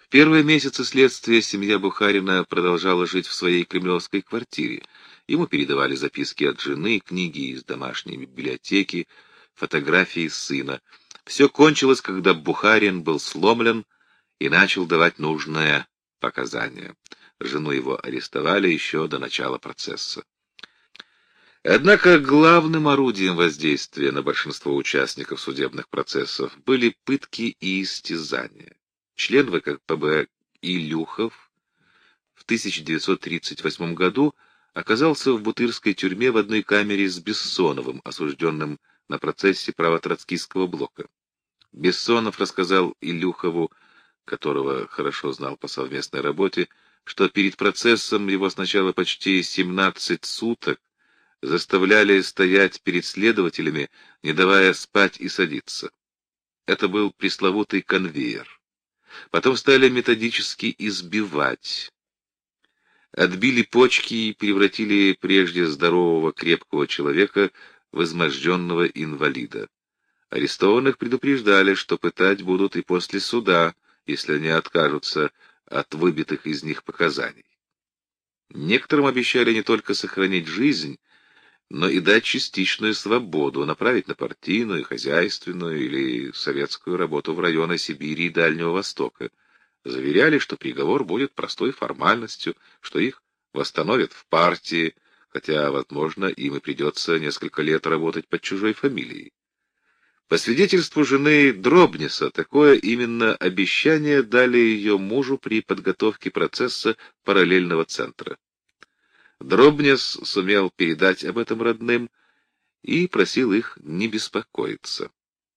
В первые месяцы следствия семья Бухарина продолжала жить в своей кремлевской квартире. Ему передавали записки от жены, книги из домашней библиотеки, фотографии сына. Все кончилось, когда Бухарин был сломлен и начал давать нужное показания. Жену его арестовали еще до начала процесса. Однако главным орудием воздействия на большинство участников судебных процессов были пытки и истязания. Член ВКПБ Илюхов в 1938 году оказался в Бутырской тюрьме в одной камере с Бессоновым, осужденным на процессе правотроцкистского блока. Бессонов рассказал Илюхову, которого хорошо знал по совместной работе, что перед процессом его сначала почти 17 суток заставляли стоять перед следователями, не давая спать и садиться. Это был пресловутый конвейер. Потом стали методически избивать. Отбили почки и превратили прежде здорового крепкого человека в изможденного инвалида. Арестованных предупреждали, что пытать будут и после суда, если они откажутся от выбитых из них показаний. Некоторым обещали не только сохранить жизнь, но и дать частичную свободу, направить на партийную, хозяйственную или советскую работу в районы Сибири и Дальнего Востока. Заверяли, что приговор будет простой формальностью, что их восстановят в партии, хотя, возможно, им и придется несколько лет работать под чужой фамилией. По свидетельству жены Дробнеса, такое именно обещание дали ее мужу при подготовке процесса параллельного центра. Дробнес сумел передать об этом родным и просил их не беспокоиться.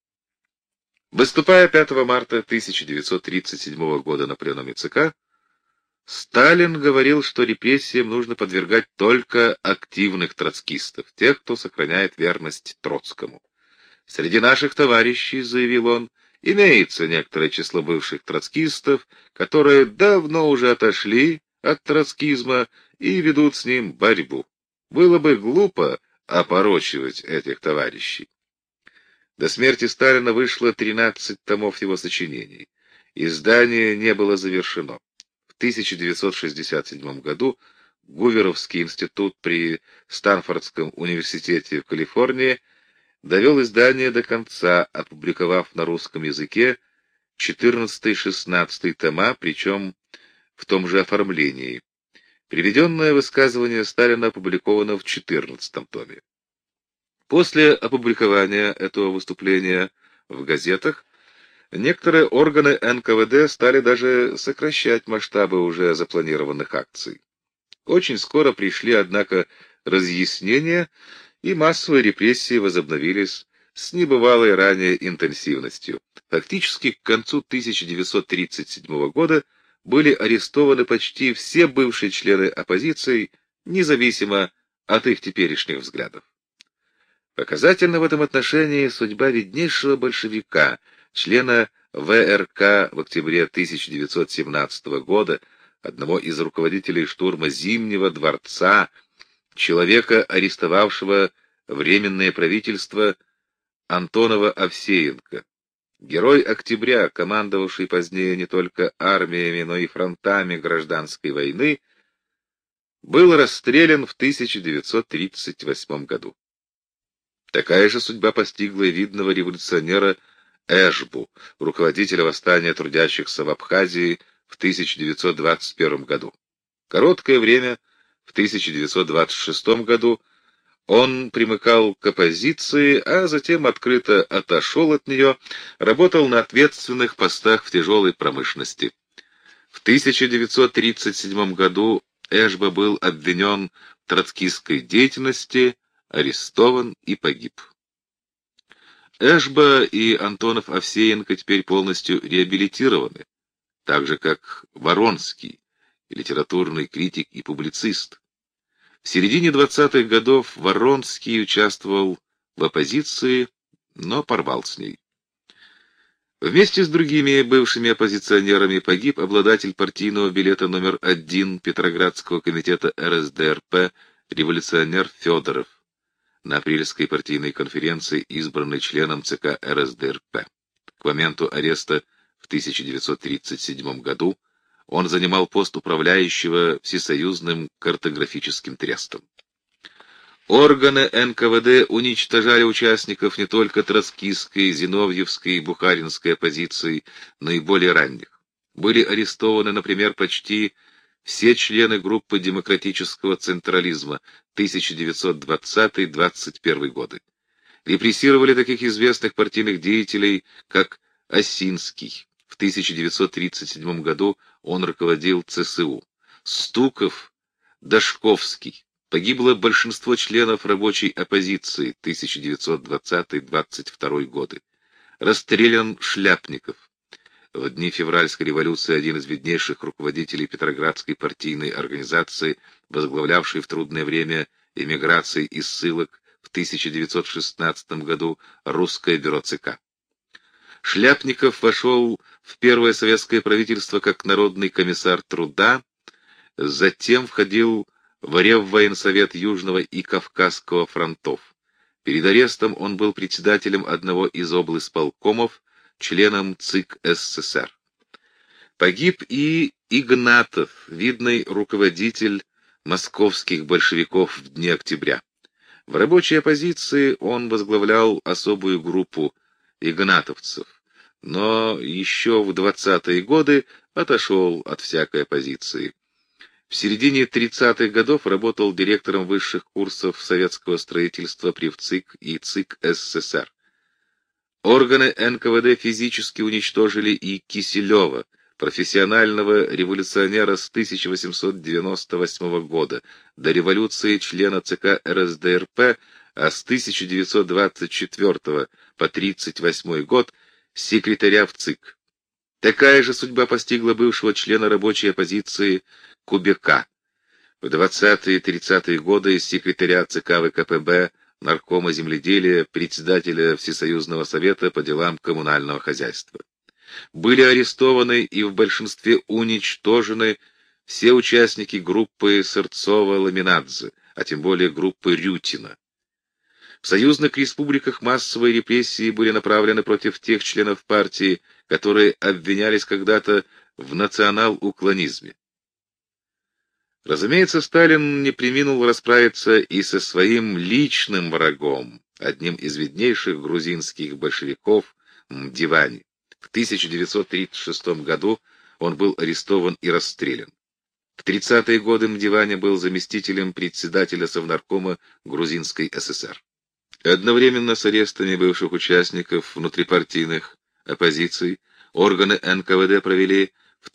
Выступая 5 марта 1937 года на пленуме ЦК, Сталин говорил, что репрессиям нужно подвергать только активных троцкистов, тех, кто сохраняет верность Троцкому. «Среди наших товарищей, — заявил он, — имеется некоторое число бывших троцкистов, которые давно уже отошли от троцкизма и ведут с ним борьбу. Было бы глупо опорочивать этих товарищей». До смерти Сталина вышло 13 томов его сочинений. Издание не было завершено. В 1967 году Гуверовский институт при Стэнфордском университете в Калифорнии довел издание до конца, опубликовав на русском языке 14-16 тома, причем в том же оформлении. Приведенное высказывание Сталина опубликовано в 14 томе. После опубликования этого выступления в газетах некоторые органы НКВД стали даже сокращать масштабы уже запланированных акций. Очень скоро пришли, однако, разъяснения, и массовые репрессии возобновились с небывалой ранее интенсивностью. Фактически к концу 1937 года были арестованы почти все бывшие члены оппозиции, независимо от их теперешних взглядов. Показательна в этом отношении судьба виднейшего большевика, члена ВРК в октябре 1917 года, одного из руководителей штурма Зимнего дворца, человека, арестовавшего Временное правительство Антонова-Овсеенко. Герой октября, командовавший позднее не только армиями, но и фронтами гражданской войны, был расстрелян в 1938 году. Такая же судьба постигла и видного революционера Эшбу, руководителя восстания трудящихся в Абхазии в 1921 году. Короткое время, в 1926 году, он примыкал к оппозиции, а затем открыто отошел от нее, работал на ответственных постах в тяжелой промышленности. В 1937 году Эшба был обвинен в троцкистской деятельности, арестован и погиб. Эшба и Антонов-Овсеенко теперь полностью реабилитированы, так же как Воронский, литературный критик и публицист. В середине 20-х годов Воронский участвовал в оппозиции, но порвал с ней. Вместе с другими бывшими оппозиционерами погиб обладатель партийного билета номер 1 Петроградского комитета РСДРП революционер Федоров, на апрельской партийной конференции избранный членом ЦК РСДРП. К моменту ареста В 1937 году он занимал пост управляющего Всесоюзным картографическим трестом. Органы НКВД уничтожали участников не только троцкистской, зиновьевской и бухаринской оппозиции, но и более ранних. Были арестованы, например, почти все члены группы демократического централизма 1920-21 годы. Репрессировали таких известных партийных деятелей, как Осинский. В 1937 году он руководил ЦСУ. Стуков, Дашковский. Погибло большинство членов рабочей оппозиции 1920-22 годы. Расстрелян Шляпников. В дни февральской революции один из виднейших руководителей Петроградской партийной организации, возглавлявший в трудное время эмиграции и ссылок в 1916 году Русское бюро ЦК. Шляпников вошел в первое советское правительство как народный комиссар труда, затем входил в Реввоенсовет Южного и Кавказского фронтов. Перед арестом он был председателем одного из облисполкомов, членом ЦИК СССР. Погиб и Игнатов, видный руководитель московских большевиков в дни октября. В рабочей оппозиции он возглавлял особую группу игнатовцев, но еще в 20-е годы отошел от всякой оппозиции. В середине 30-х годов работал директором высших курсов советского строительства при ВЦИК и ЦИК СССР. Органы НКВД физически уничтожили и Киселева, профессионального революционера с 1898 года, до революции члена ЦК РСДРП, а с 1924 по 1938 год секретаря ВЦИК. Такая же судьба постигла бывшего члена рабочей оппозиции Кубека. В 20-е и 30-е годы секретаря ЦК ВКПБ, наркома земледелия, председателя Всесоюзного совета по делам коммунального хозяйства. Были арестованы и в большинстве уничтожены все участники группы Сырцова-Ламинадзе, а тем более группы Рютина. В союзных республиках массовые репрессии были направлены против тех членов партии, которые обвинялись когда-то в национал-уклонизме. Разумеется, Сталин не преминул расправиться и со своим личным врагом, одним из виднейших грузинских большевиков Мдивани. В 1936 году он был арестован и расстрелян. В 30-е годы Мдивани был заместителем председателя Совнаркома Грузинской ССР. Одновременно с арестами бывших участников внутрипартийных оппозиций органы НКВД провели в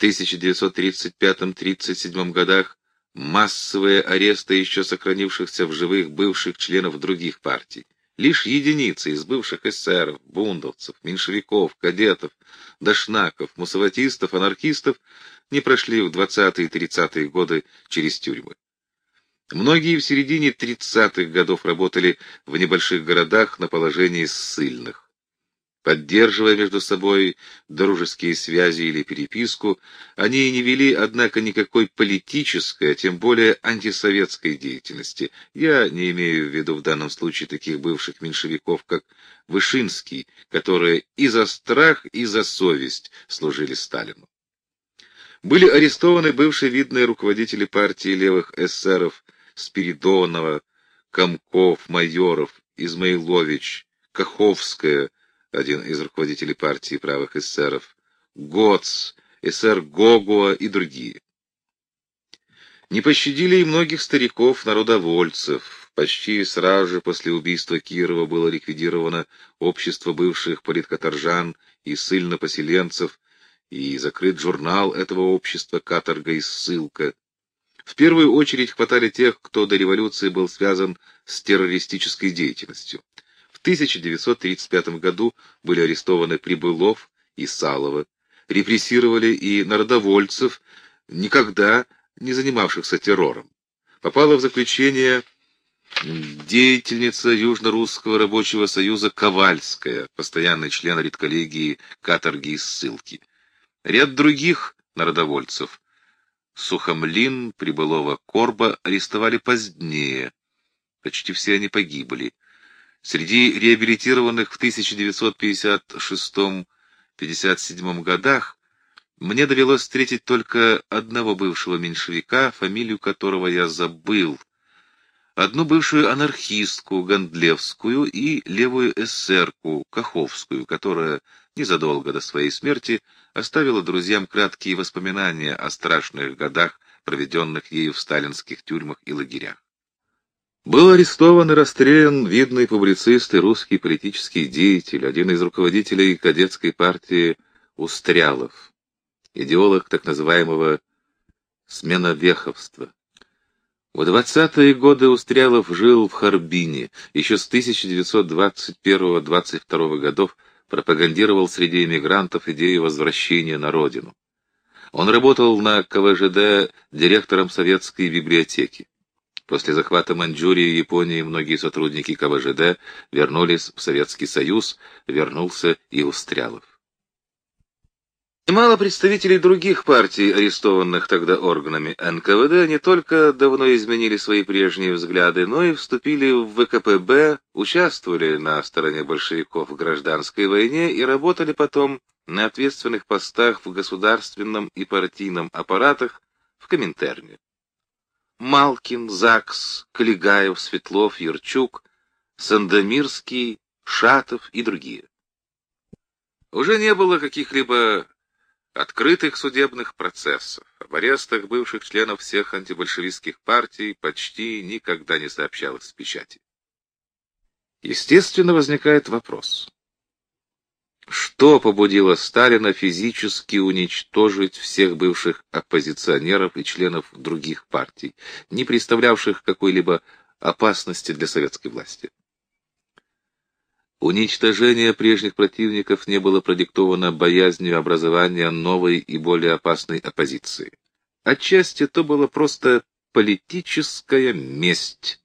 1935-37 годах массовые аресты еще сохранившихся в живых бывших членов других партий. Лишь единицы из бывших эсеров, бундовцев, меньшевиков, кадетов, дашнаков, муссаватистов, анархистов не прошли в 20-е и 30-е годы через тюрьмы. Многие в середине 30-х годов работали в небольших городах на положении ссыльных. Поддерживая между собой дружеские связи или переписку, они не вели, однако, никакой политической, а тем более антисоветской деятельности. Я не имею в виду в данном случае таких бывших меньшевиков, как Вышинский, которые и за страх, и за совесть служили Сталину. Были арестованы бывшие видные руководители партии левых эсеров Спиридонова, Комков, Майоров, Измаилович, Каховская, один из руководителей партии правых эсеров, Гоц, эсер Гогуа и другие. Не пощадили и многих стариков-народовольцев. Почти сразу же после убийства Кирова было ликвидировано общество бывших политкаторжан и ссыльнопоселенцев, и закрыт журнал этого общества «Каторга и ссылка». В первую очередь хватали тех, кто до революции был связан с террористической деятельностью. В 1935 году были арестованы Прибылов и Салова, репрессировали и народовольцев, никогда не занимавшихся террором. Попала в заключение деятельница Южно-Русского рабочего союза Ковальская, постоянный член редколлегии каторги и ссылки. Ряд других народовольцев Сухомлин, Прибылова, Корба арестовали позднее. Почти все они погибли. Среди реабилитированных в 1956 1957 годах мне довелось встретить только одного бывшего меньшевика, фамилию которого я забыл, одну бывшую анархистку Гондлевскую и левую эсерку Каховскую, которая незадолго до своей смерти оставила друзьям краткие воспоминания о страшных годах, проведенных ею в сталинских тюрьмах и лагерях. Был арестован и расстрелян видный публицист и русский политический деятель, один из руководителей кадетской партии Устрялов, идеолог так называемого сменовеховства. В 20-е годы Устрялов жил в Харбине, еще с 1921-22 годов пропагандировал среди эмигрантов идею возвращения на родину. Он работал на КВЖД директором советской библиотеки. После захвата Маньчжурии и Японии многие сотрудники КВЖД вернулись в Советский Союз, вернулся и Устрялов. Немало представителей других партий, арестованных тогда органами НКВД, не только давно изменили свои прежние взгляды, но и вступили в ВКПБ, участвовали на стороне большевиков в гражданской войне и работали потом на ответственных постах в государственном и партийном аппаратах в Коминтерне. Малкин, Закс, Калигаев, Светлов, Ярчук, Сандомирский, Шатов и другие. Уже не было каких-либо открытых судебных процессов. Об арестах бывших членов всех антибольшевистских партий почти никогда не сообщалось в печати. Естественно, возникает вопрос: что побудило Сталина физически уничтожить всех бывших оппозиционеров и членов других партий, не представлявших какой-либо опасности для советской власти? Уничтожение прежних противников не было продиктовано боязнью образования новой и более опасной оппозиции. Отчасти то была просто политическая месть.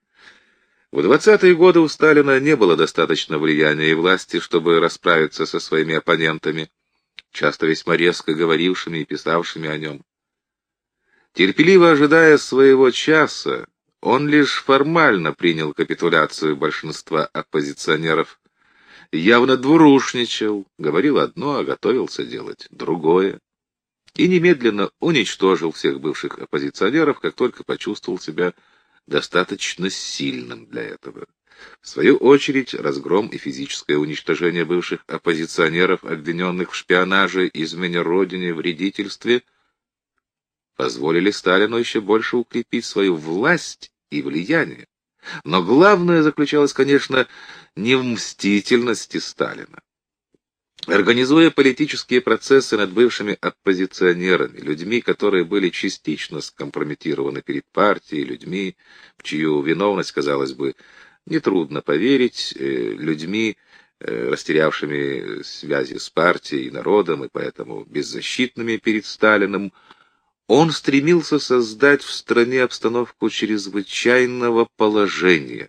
В 20-е годы у Сталина не было достаточно влияния и власти, чтобы расправиться со своими оппонентами, часто весьма резко говорившими и писавшими о нем. Терпеливо ожидая своего часа, он лишь формально принял капитуляцию большинства оппозиционеров, явно двурушничал, говорил одно, а готовился делать другое, и немедленно уничтожил всех бывших оппозиционеров, как только почувствовал себя достаточно сильным для этого. В свою очередь, разгром и физическое уничтожение бывших оппозиционеров, обвиненных в шпионаже, измене родине, вредительстве, позволили Сталину еще больше укрепить свою власть и влияние. Но главное заключалось, конечно, не в мстительности Сталина. Организуя политические процессы над бывшими оппозиционерами, людьми, которые были частично скомпрометированы перед партией, людьми, в чью виновность, казалось бы, нетрудно поверить, людьми, растерявшими связи с партией и народом, и поэтому беззащитными перед Сталиным, он стремился создать в стране обстановку чрезвычайного положения,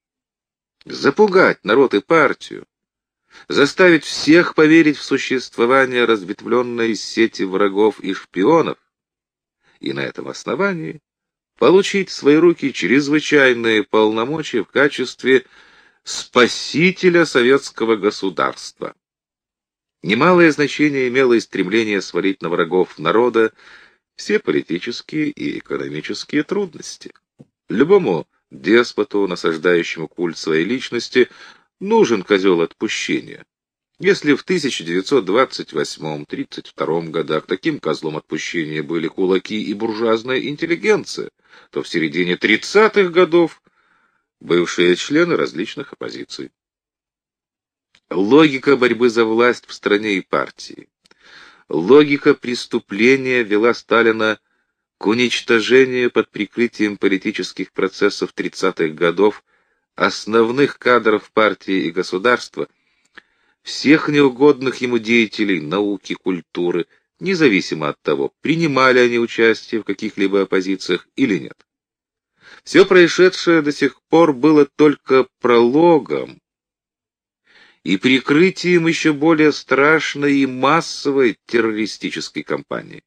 запугать народ и партию, заставить всех поверить в существование разветвленной сети врагов и шпионов, и на этом основании получить в свои руки чрезвычайные полномочия в качестве спасителя советского государства. Немалое значение имело и стремление свалить на врагов народа все политические и экономические трудности. Любому деспоту, насаждающему культ своей личности, нужен козел отпущения. Если в 1928-32 годах таким козлом отпущения были кулаки и буржуазная интеллигенция, то в середине 30-х годов бывшие члены различных оппозиций. Логика борьбы за власть в стране и партии, логика преступления вела Сталина к уничтожению под прикрытием политических процессов 30-х годов основных кадров партии и государства, всех неугодных ему деятелей науки, культуры, независимо от того, принимали они участие в каких-либо оппозициях или нет. Все происшедшее до сих пор было только прологом и прикрытием еще более страшной и массовой террористической кампании.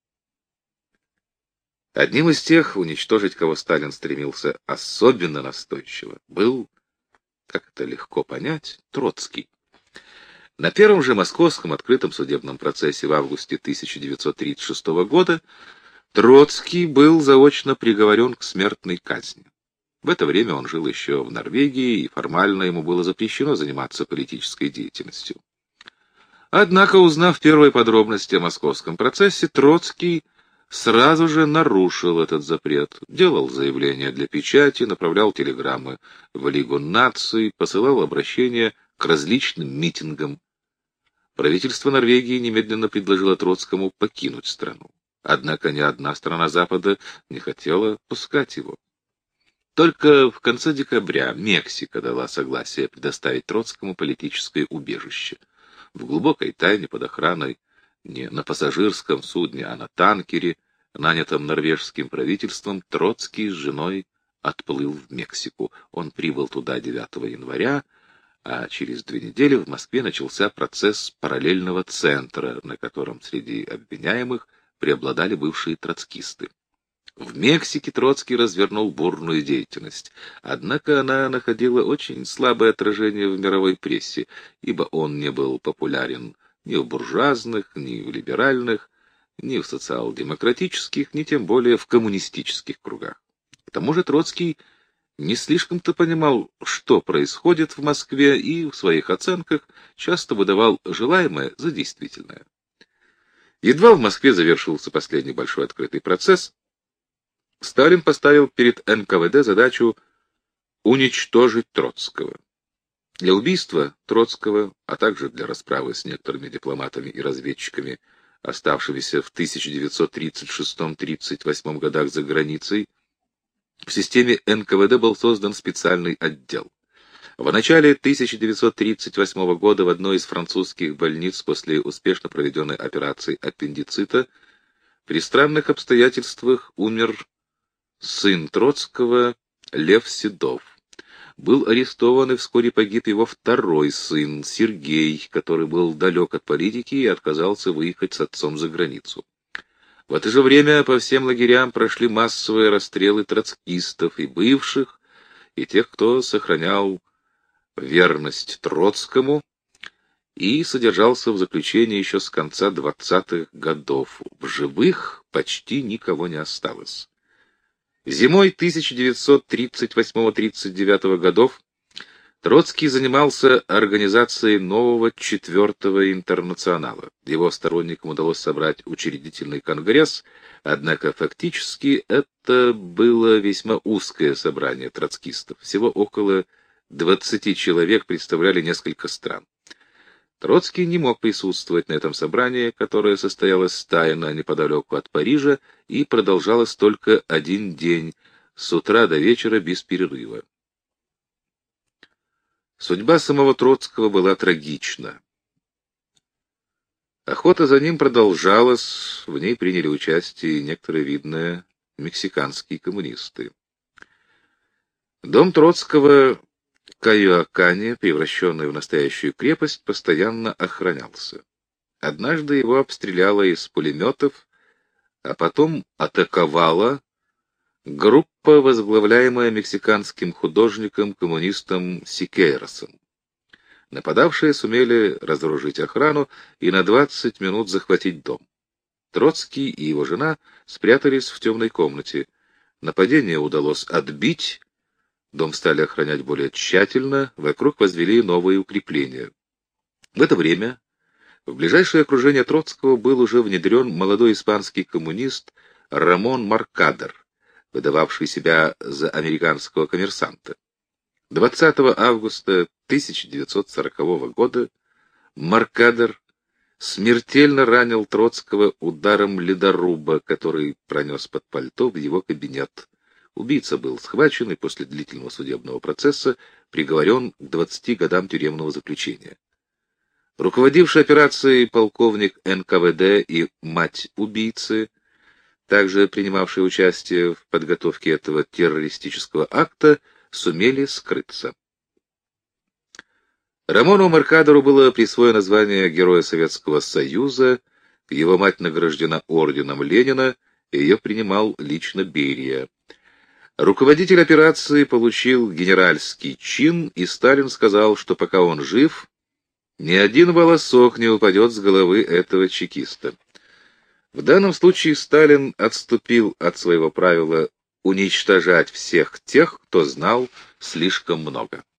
Одним из тех, уничтожить кого Сталин стремился особенно настойчиво, был, как это легко понять, Троцкий. На первом же московском открытом судебном процессе в августе 1936 года Троцкий был заочно приговорен к смертной казни. В это время он жил еще в Норвегии, и формально ему было запрещено заниматься политической деятельностью. Однако, узнав первые подробности о московском процессе, Троцкий сразу же нарушил этот запрет, делал заявления для печати, направлял телеграммы в Лигу наций, посылал обращения к различным митингам. Правительство Норвегии немедленно предложило Троцкому покинуть страну. Однако ни одна страна Запада не хотела пускать его. Только в конце декабря Мексика дала согласие предоставить Троцкому политическое убежище. В глубокой тайне под охраной не на пассажирском судне, а на танкере, нанятом норвежским правительством, Троцкий с женой отплыл в Мексику. Он прибыл туда 9 января, а через 2 недели в Москве начался процесс параллельного центра, на котором среди обвиняемых преобладали бывшие троцкисты. В Мексике Троцкий развернул бурную деятельность, однако она находила очень слабое отражение в мировой прессе, ибо он не был популярен ни в буржуазных, ни в либеральных, ни в социал-демократических, ни тем более в коммунистических кругах. К тому же Троцкий не слишком-то понимал, что происходит в Москве, и в своих оценках часто выдавал желаемое за действительное. Едва в Москве завершился последний большой открытый процесс, Сталин поставил перед НКВД задачу уничтожить Троцкого. Для убийства Троцкого, а также для расправы с некоторыми дипломатами и разведчиками, оставшимися в 1936-1938 годах за границей, в системе НКВД был создан специальный отдел. В начале 1938 года в одной из французских больниц после успешно проведенной операции аппендицита при странных обстоятельствах умер сын Троцкого Лев Седов. Был арестован и вскоре погиб его второй сын Сергей, который был далек от политики и отказался выехать с отцом за границу. В это же время по всем лагерям прошли массовые расстрелы троцкистов и бывших, и тех, кто сохранял верность Троцкому и содержался в заключении еще с конца 20-х годов. В живых почти никого не осталось. Зимой 1938-39 годов Троцкий занимался организацией нового 4-го интернационала. Его сторонникам удалось собрать учредительный конгресс, однако фактически это было весьма узкое собрание троцкистов. Всего около 20 человек представляли несколько стран. Троцкий не мог присутствовать на этом собрании, которое состоялось тайно неподалеку от Парижа и продолжалось только 1 день, с утра до вечера без перерыва. Судьба самого Троцкого была трагична. Охота за ним продолжалась, в ней приняли участие некоторые видные мексиканские коммунисты. Дом Троцкого Кайоакане, превращенный в настоящую крепость, постоянно охранялся. Однажды его обстреляло из пулеметов, а потом атаковала группа, возглавляемая мексиканским художником-коммунистом Сикейросом. Нападавшие сумели разоружить охрану и на 20 минут захватить дом. Троцкий и его жена спрятались в темной комнате. Нападение удалось отбить. Дом стали охранять более тщательно, вокруг возвели новые укрепления. В это время в ближайшее окружение Троцкого был уже внедрен молодой испанский коммунист Рамон Маркадер, выдававший себя за американского коммерсанта. 20 августа 1940 года Маркадер смертельно ранил Троцкого ударом ледоруба, который пронес под пальто в его кабинет. Убийца был схвачен и после длительного судебного процесса приговорен к 20 годам тюремного заключения. Руководивший операцией полковник НКВД и мать убийцы, также принимавшие участие в подготовке этого террористического акта, сумели скрыться. Рамону Маркадеру было присвоено звание Героя Советского Союза, его мать награждена орденом Ленина, и ее принимал лично Берия. Руководитель операции получил генеральский чин, и Сталин сказал, что пока он жив, Ни один волосок не упадет с головы этого чекиста. В данном случае Сталин отступил от своего правила уничтожать всех тех, кто знал слишком много.